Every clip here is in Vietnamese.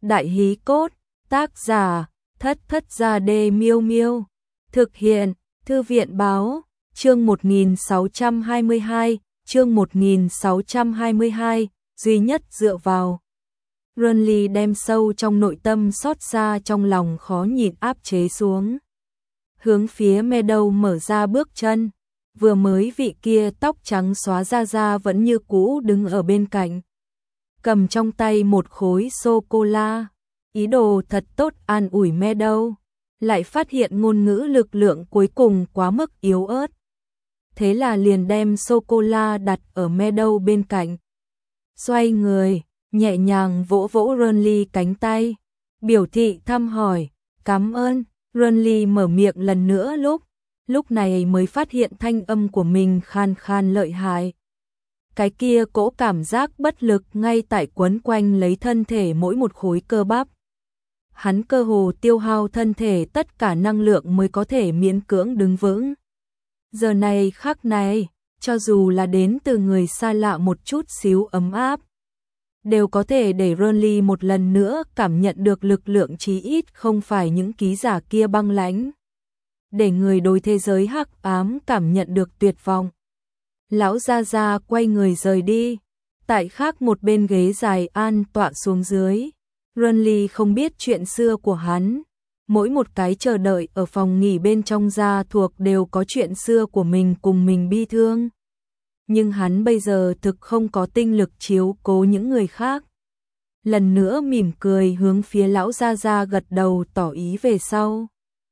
Đại hí cốt, tác giả, Thất Thất Gia Đê Miêu Miêu. Thực hiện, Thư viện báo, chương 1622, chương 1622, duy nhất dựa vào. Runly đem sâu trong nội tâm xót xa trong lòng khó nhịn áp chế xuống. Hướng phía Meadow mở ra bước chân, vừa mới vị kia tóc trắng xóa ra vẫn như cũ đứng ở bên cạnh. Cầm trong tay một khối sô-cô-la, ý đồ thật tốt an ủi Meadow, lại phát hiện ngôn ngữ lực lượng cuối cùng quá mức yếu ớt. Thế là liền đem sô-cô-la đặt ở Meadow bên cạnh. Xoay người, nhẹ nhàng vỗ vỗ Runly cánh tay, biểu thị thăm hỏi, cảm ơn. Runly mở miệng lần nữa lúc này mới phát hiện thanh âm của mình khan khan lợi hại. Cái kia cỗ cảm giác bất lực ngay tại quấn quanh lấy thân thể mỗi một khối cơ bắp. Hắn cơ hồ tiêu hao thân thể tất cả năng lượng mới có thể miễn cưỡng đứng vững. Giờ này khắc này, cho dù là đến từ người xa lạ một chút xíu ấm áp, đều có thể để Runly một lần nữa cảm nhận được lực lượng chí ít không phải những ký giả kia băng lãnh. Để người đối thế giới hắc ám cảm nhận được tuyệt vọng. Lão Gia quay người rời đi, tại khác một bên ghế dài an tọa xuống dưới. Runly không biết chuyện xưa của hắn, mỗi một cái chờ đợi ở phòng nghỉ bên trong gia thuộc đều có chuyện xưa của mình cùng mình bi thương. Nhưng hắn bây giờ thực không có tinh lực chiếu cố những người khác. Lần nữa mỉm cười hướng phía lão Gia gật đầu tỏ ý về sau.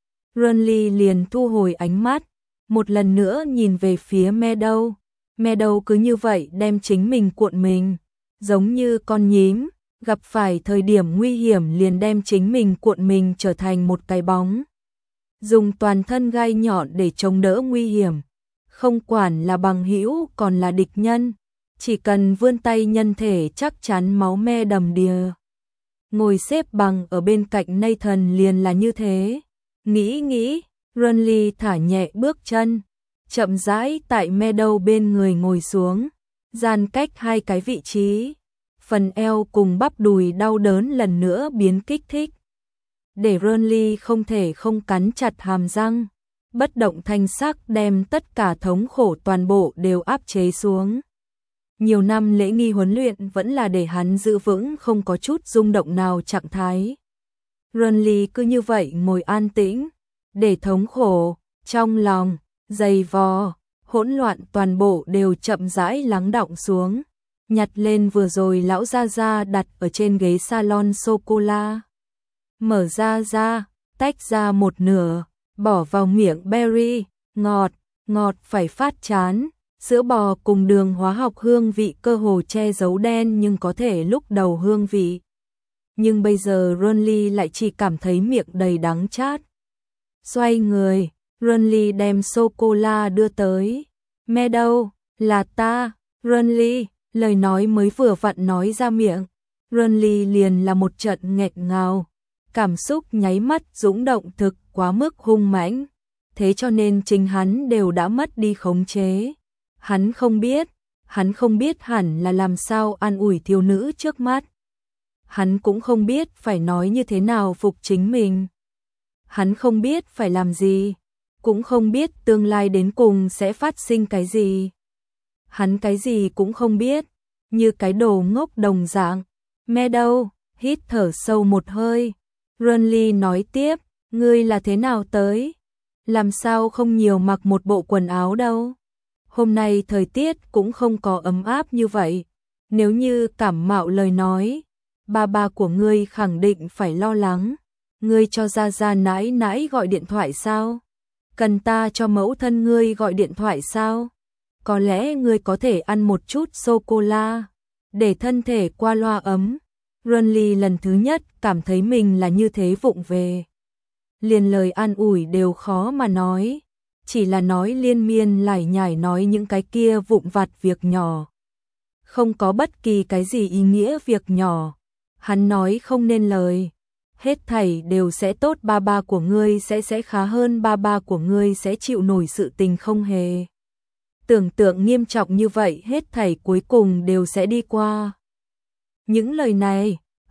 Runly liền thu hồi ánh mắt, một lần nữa nhìn về phía Meadow. Meadow cứ như vậy đem chính mình cuộn mình, giống như con nhím, gặp phải thời điểm nguy hiểm liền đem chính mình cuộn mình trở thành một cái bóng. Dùng toàn thân gai nhọn để chống đỡ nguy hiểm, không quản là bằng hữu còn là địch nhân, chỉ cần vươn tay nhân thể chắc chắn máu me đầm đìa. Ngồi xếp bằng ở bên cạnh Nathan liền là như thế. Nghĩ, Runly thả nhẹ bước chân, chậm rãi tại Meadow bên người ngồi xuống, gian cách hai cái vị trí. Phần eo cùng bắp đùi đau đớn lần nữa biến kích thích. Để Runly không thể không cắn chặt hàm răng, bất động thanh sắc đem tất cả thống khổ toàn bộ đều áp chế xuống. Nhiều năm lễ nghi huấn luyện vẫn là để hắn giữ vững không có chút rung động nào trạng thái. Runly cứ như vậy ngồi an tĩnh, để thống khổ, trong lòng, dày vò, hỗn loạn toàn bộ đều chậm rãi lắng đọng xuống. Nhặt lên vừa rồi lão Gia đặt ở trên ghế salon sô-cô-la. Mở ra, tách ra một nửa, bỏ vào miệng berry, ngọt phải phát chán. Sữa bò cùng đường hóa học hương vị cơ hồ che giấu đen nhưng có thể lúc đầu hương vị. Nhưng bây giờ Runly lại chỉ cảm thấy miệng đầy đắng chát. Xoay người, Runly đem sô-cô-la đưa tới. Meadow, là ta, Runly. Lời nói mới vừa vặn nói ra miệng, Runly liền là một trận nghẹt ngào, cảm xúc nháy mắt dũng động thực quá mức hung mãnh, thế cho nên chính hắn đều đã mất đi khống chế. Hắn không biết hẳn là làm sao an ủi thiếu nữ trước mắt. Hắn cũng không biết phải nói như thế nào phục chính mình. Hắn không biết phải làm gì, cũng không biết tương lai đến cùng sẽ phát sinh cái gì. Hắn cái gì cũng không biết, như cái đồ ngốc đồng dạng. Meadow, hít thở sâu một hơi. Runly nói tiếp, ngươi là thế nào tới? Làm sao không nhiều mặc một bộ quần áo đâu? Hôm nay thời tiết cũng không có ấm áp như vậy. Nếu như cảm mạo lời nói, ba của ngươi khẳng định phải lo lắng. Ngươi cho Gia nãi gọi điện thoại sao? Cần ta cho mẫu thân ngươi gọi điện thoại sao? Có lẽ ngươi có thể ăn một chút sô-cô-la, để thân thể qua loa ấm. Runly lần thứ nhất cảm thấy mình là như thế vụng về. Liền lời an ủi đều khó mà nói, chỉ là nói liên miên lải nhải nói những cái kia vụn vặt việc nhỏ. Không có bất kỳ cái gì ý nghĩa việc nhỏ. Hắn nói không nên lời. Hết thảy đều sẽ tốt, ba của ngươi sẽ khá hơn, ba của ngươi sẽ chịu nổi sự tình không hề. Tưởng tượng nghiêm trọng như vậy hết thảy cuối cùng đều sẽ đi qua. Những lời này,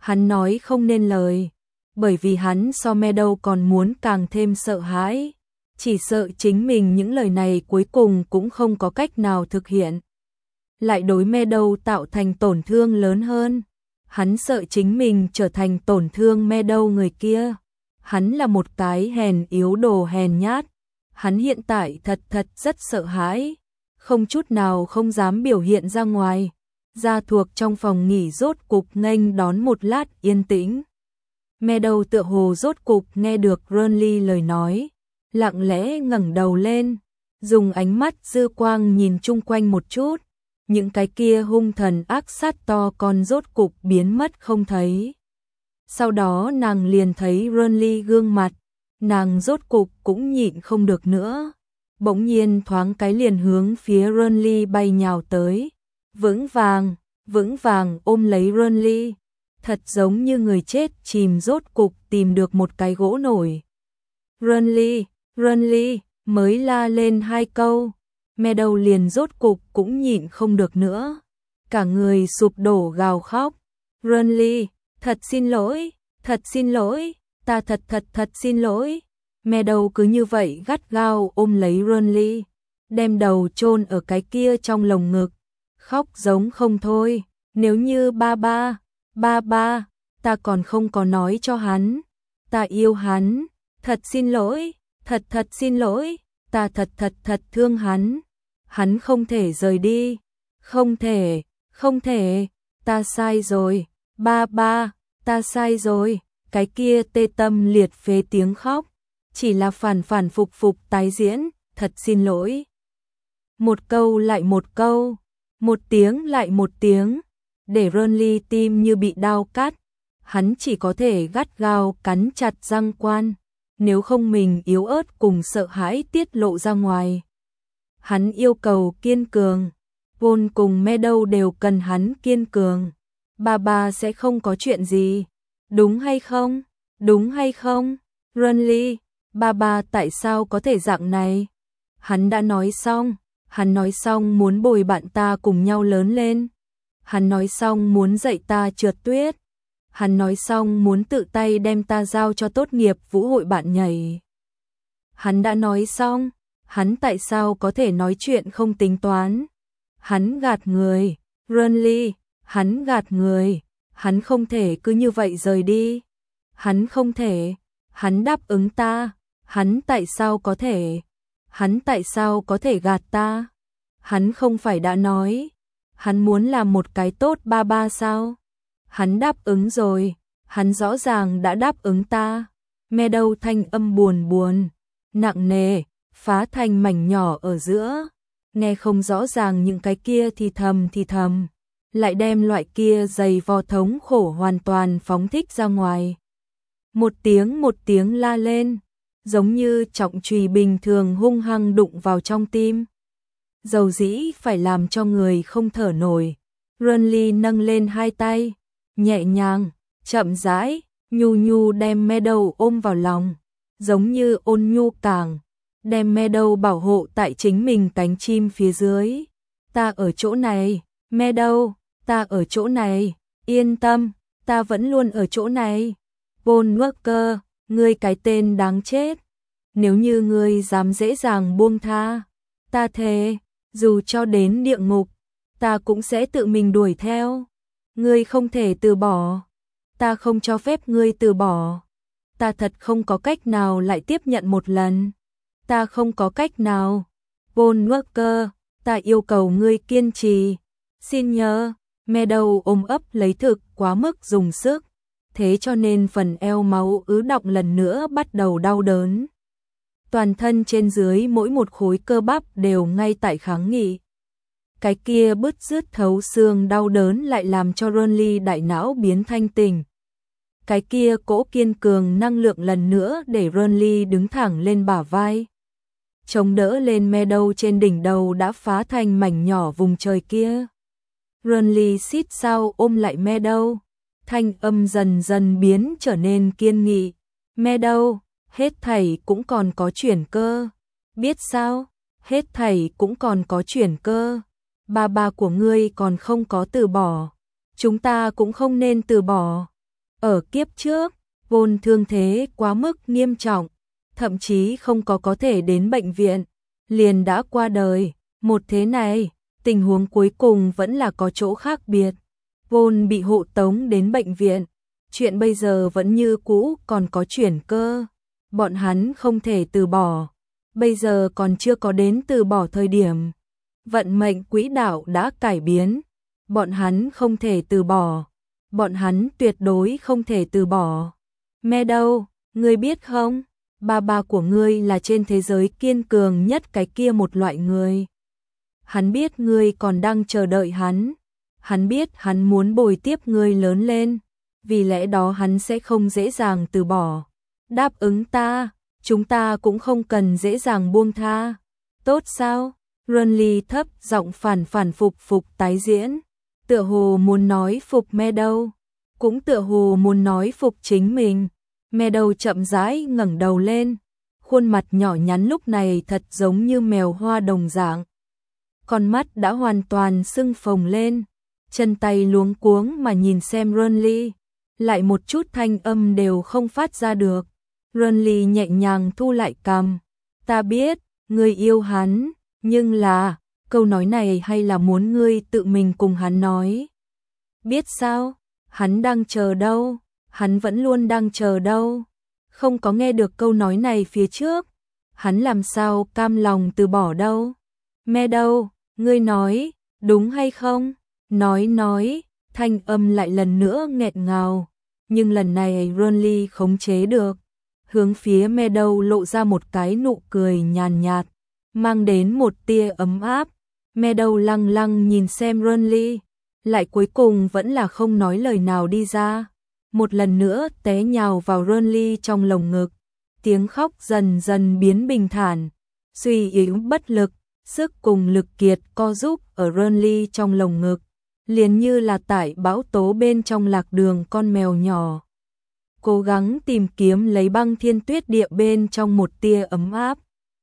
Hắn nói không nên lời, bởi vì hắn so Meadow còn muốn càng thêm sợ hãi, chỉ sợ chính mình những lời này cuối cùng cũng không có cách nào thực hiện, lại đối Meadow tạo thành tổn thương lớn hơn. Hắn sợ chính mình trở thành tổn thương Meadow người kia. Hắn là một cái hèn yếu đồ hèn nhát. Hắn hiện tại thật rất sợ hãi, không chút nào không dám biểu hiện ra ngoài. Gia thuộc trong phòng nghỉ rốt cục nghênh đón một lát yên tĩnh. Meadow tựa hồ rốt cục nghe được Ronly lời nói, lặng lẽ ngẩng đầu lên, dùng ánh mắt dư quang nhìn chung quanh một chút. Những cái kia hung thần ác sát to con rốt cục biến mất không thấy. Sau đó nàng liền thấy Ronly gương mặt, nàng rốt cục cũng nhịn không được nữa. Bỗng nhiên thoáng cái liền hướng phía Ronly bay nhào tới, vững vàng ôm lấy Ronly, thật giống như người chết chìm rốt cục tìm được một cái gỗ nổi. Ronly, mới la lên 2 câu. Meadow liền rốt cục cũng nhịn không được nữa, cả người sụp đổ gào khóc. Ronly, thật xin lỗi, ta thật xin lỗi. Meadow cứ như vậy gắt gao ôm lấy Ronly, đem đầu chôn ở cái kia trong lồng ngực, khóc giống không thôi. Nếu như ba, ta còn không có nói cho hắn, ta yêu hắn, thật xin lỗi, thật xin lỗi. Ta thật thương hắn không thể rời đi, không thể, ta sai rồi, ba, ta sai rồi. Cái kia tê tâm liệt phế tiếng khóc, chỉ là phản phục tái diễn, thật xin lỗi. Một câu lại một câu, một tiếng lại một tiếng, để Ronly tim như bị đao cắt, hắn chỉ có thể gắt gao cắn chặt răng quan. Nếu không mình yếu ớt cùng sợ hãi tiết lộ ra ngoài. Hắn yêu cầu kiên cường, Paul cùng Meadow đều cần hắn kiên cường. Ba sẽ không có chuyện gì, đúng hay không? Ronly, ba tại sao có thể dạng này? Hắn đã nói xong muốn bồi bạn ta cùng nhau lớn lên. Hắn nói xong muốn dạy ta trượt tuyết. Hắn nói xong muốn tự tay đem ta giao cho tốt nghiệp vũ hội bạn nhảy. Hắn đã nói xong, hắn tại sao có thể nói chuyện không tính toán? Hắn gạt người, Ronly, hắn gạt người, hắn không thể cứ như vậy rời đi. Hắn không thể, hắn đáp ứng ta, hắn tại sao có thể gạt ta? Hắn không phải đã nói, hắn muốn làm một cái tốt ba sao? Hắn đáp ứng rồi, hắn rõ ràng đã đáp ứng ta. Meadow thanh âm buồn, nặng nề, phá thành mảnh nhỏ ở giữa, nghe không rõ ràng những cái kia thì thầm, lại đem loại kia dày vò thống khổ hoàn toàn phóng thích ra ngoài. Một tiếng la lên, giống như trọng chùy bình thường hung hăng đụng vào trong tim. Dầu dĩ phải làm cho người không thở nổi. Ronly nâng lên 2 tay, nhẹ nhàng, chậm rãi, nhu đem Meadow ôm vào lòng, giống như ôn nhu càng, đem Meadow bảo hộ tại chính mình cánh chim phía dưới. Ta ở chỗ này, Meadow, ta ở chỗ này, yên tâm, ta vẫn luôn ở chỗ này. Paul Walker, ngươi cái tên đáng chết, nếu như ngươi dám dễ dàng buông tha, ta thề, dù cho đến địa ngục, ta cũng sẽ tự mình đuổi theo. Ngươi không thể từ bỏ, ta không cho phép ngươi từ bỏ. Ta thật không có cách nào lại tiếp nhận một lần. Ta không có cách nào. Paul Walker, ta yêu cầu ngươi kiên trì. Xin nhớ, Meadow ôm ấp lấy thực quá mức dùng sức, thế cho nên phần eo máu ứ đọng lần nữa bắt đầu đau đớn. Toàn thân trên dưới mỗi một khối cơ bắp đều ngay tại kháng nghị. Cái kia bứt rứt thấu xương đau đớn lại làm cho Ronly đại não biến thanh tỉnh. Cái kia cỗ kiên cường năng lượng lần nữa để Ronly đứng thẳng lên bả vai, chống đỡ lên Meadow trên đỉnh đầu đã phá thành mảnh nhỏ vùng trời kia. Ronly xít sao ôm lại Meadow, thanh âm dần dần biến trở nên kiên nghị. Meadow, hết thảy cũng còn có chuyển cơ. Biết sao? Hết thảy cũng còn có chuyển cơ. Ba của ngươi còn không có từ bỏ. Chúng ta cũng không nên từ bỏ. Ở kiếp trước, Vôn thương thế quá mức nghiêm trọng, thậm chí không có thể đến bệnh viện, liền đã qua đời. Một thế này, tình huống cuối cùng vẫn là có chỗ khác biệt. Vôn bị hộ tống đến bệnh viện, chuyện bây giờ vẫn như cũ, còn có chuyển cơ. Bọn hắn không thể từ bỏ, bây giờ còn chưa có đến từ bỏ thời điểm. Vận mệnh quỹ đạo đã cải biến, bọn hắn không thể từ bỏ, bọn hắn tuyệt đối không thể từ bỏ. Meadow, ngươi biết không, ba của ngươi là trên thế giới kiên cường nhất cái kia một loại người. Hắn biết ngươi còn đang chờ đợi hắn biết hắn muốn bồi tiếp ngươi lớn lên, vì lẽ đó hắn sẽ không dễ dàng từ bỏ. Đáp ứng ta, chúng ta cũng không cần dễ dàng buông tha. Tốt sao? Renly thấp giọng phản phục tái diễn, tựa hồ muốn nói phục Meadow, cũng tựa hồ muốn nói phục chính mình. Meadow chậm rãi ngẩng đầu lên, khuôn mặt nhỏ nhắn lúc này thật giống như mèo hoa đồng dạng. Con mắt đã hoàn toàn sưng phồng lên, chân tay luống cuống mà nhìn xem Renly, lại một chút thanh âm đều không phát ra được. Renly nhẹ nhàng thu lại cằm, ta biết, ngươi yêu hắn, nhưng là, câu nói này hay là muốn ngươi tự mình cùng hắn nói. Biết sao, hắn đang chờ đâu, hắn vẫn luôn đang chờ đâu. Không có nghe được câu nói này phía trước, hắn làm sao cam lòng từ bỏ đâu. Meadow, ngươi nói, đúng hay không? Nói, thanh âm lại lần nữa nghẹn ngào, nhưng lần này Renly khống chế được, hướng phía Meadow lộ ra một cái nụ cười nhàn nhạt, mang đến một tia ấm áp. Meadow lăng lăng nhìn xem Renly, lại cuối cùng vẫn là không nói lời nào đi ra, một lần nữa té nhào vào Renly trong lồng ngực, tiếng khóc dần dần biến bình thản, suy yếu bất lực, sức cùng lực kiệt co giúp ở Renly trong lồng ngực, liền như là tại bão tố bên trong lạc đường con mèo nhỏ, cố gắng tìm kiếm lấy băng thiên tuyết địa bên trong một tia ấm áp.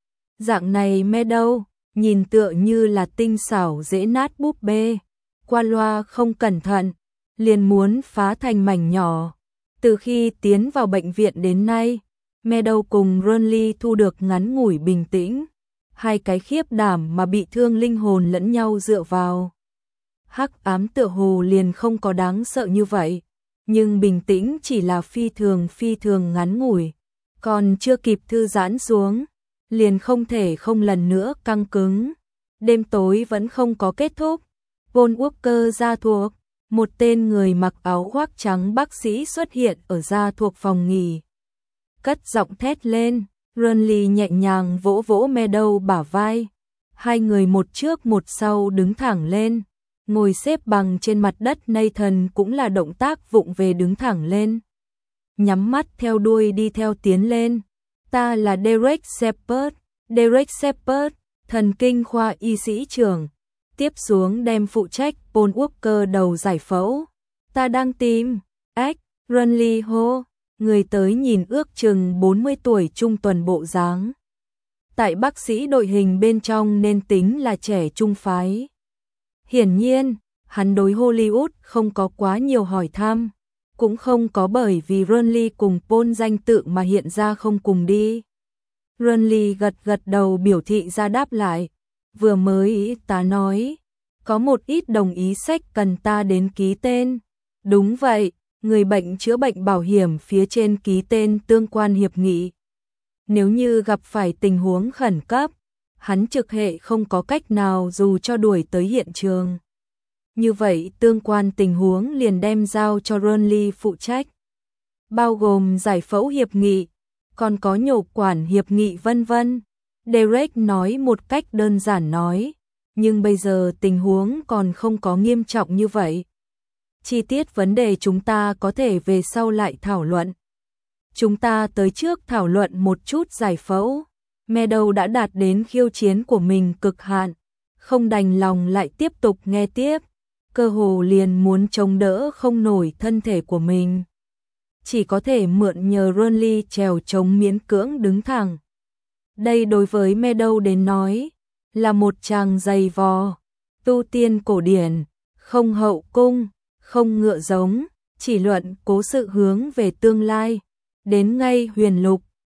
Dạng này Meadow, nhìn tựa như là tinh xảo dễ nát búp bê, qua loa không cẩn thận, liền muốn phá thành mảnh nhỏ. Từ khi tiến vào bệnh viện đến nay, Meadow cùng Renly thu được ngắn ngủi bình tĩnh, hai cái khiếp đảm mà bị thương linh hồn lẫn nhau dựa vào. Hắc ám tựa hồ liền không có đáng sợ như vậy, nhưng bình tĩnh chỉ là phi thường ngắn ngủi, còn chưa kịp thư giãn xuống, liền không thể không lần nữa căng cứng. Đêm tối vẫn không có kết thúc, Paul Walker ra thuộc, một tên người mặc áo khoác trắng bác sĩ xuất hiện ở ra thuộc phòng nghỉ. Cất giọng thét lên, Renly nhẹ nhàng vỗ vỗ Meadow bả vai, hai người một trước một sau đứng thẳng lên, ngồi xếp bằng trên mặt đất. Nathan cũng là động tác vụng về đứng thẳng lên, nhắm mắt theo đuôi đi theo tiến lên. Ta là Derek Shepard, thần kinh khoa y sĩ trưởng, tiếp xuống đem phụ trách Paul Walker đầu giải phẫu. Ta đang tìm Renly hô, người tới nhìn ước chừng 40 tuổi trung tuần bộ dáng. Tại bác sĩ đội hình bên trong nên tính là trẻ trung phái. Hiển nhiên, hắn đối Hollywood không có quá nhiều hỏi thăm, cũng không có bởi vì Renly cùng Paul danh tự mà hiện ra không cùng đi. Renly gật đầu biểu thị ra đáp lại, vừa mới ta nói, có một ít đồng ý sách cần ta đến ký tên. Đúng vậy, người bệnh chữa bệnh bảo hiểm phía trên ký tên tương quan hiệp nghị. Nếu như gặp phải tình huống khẩn cấp, hắn trực hệ không có cách nào dù cho đuổi tới hiện trường. Như vậy tương quan tình huống liền đem giao cho Renly phụ trách, bao gồm giải phẫu hiệp nghị, còn có nhổ quản hiệp nghị vân vân. Derek nói một cách đơn giản nói, nhưng bây giờ tình huống còn không có nghiêm trọng như vậy. Chi tiết vấn đề chúng ta có thể về sau lại thảo luận. Chúng ta tới trước thảo luận một chút giải phẫu. Meadow đã đạt đến khiêu chiến của mình cực hạn, không đành lòng lại tiếp tục nghe tiếp, cơ hồ liền muốn chống đỡ không nổi thân thể của mình. Chỉ có thể mượn nhờ Renly trèo chống miễn cưỡng đứng thẳng. Đây đối với Meadow đến nói, là một chàng dày vò, tu tiên cổ điển, không hậu cung, không ngựa giống, chỉ luận cố sự hướng về tương lai. Đến ngay huyền lục,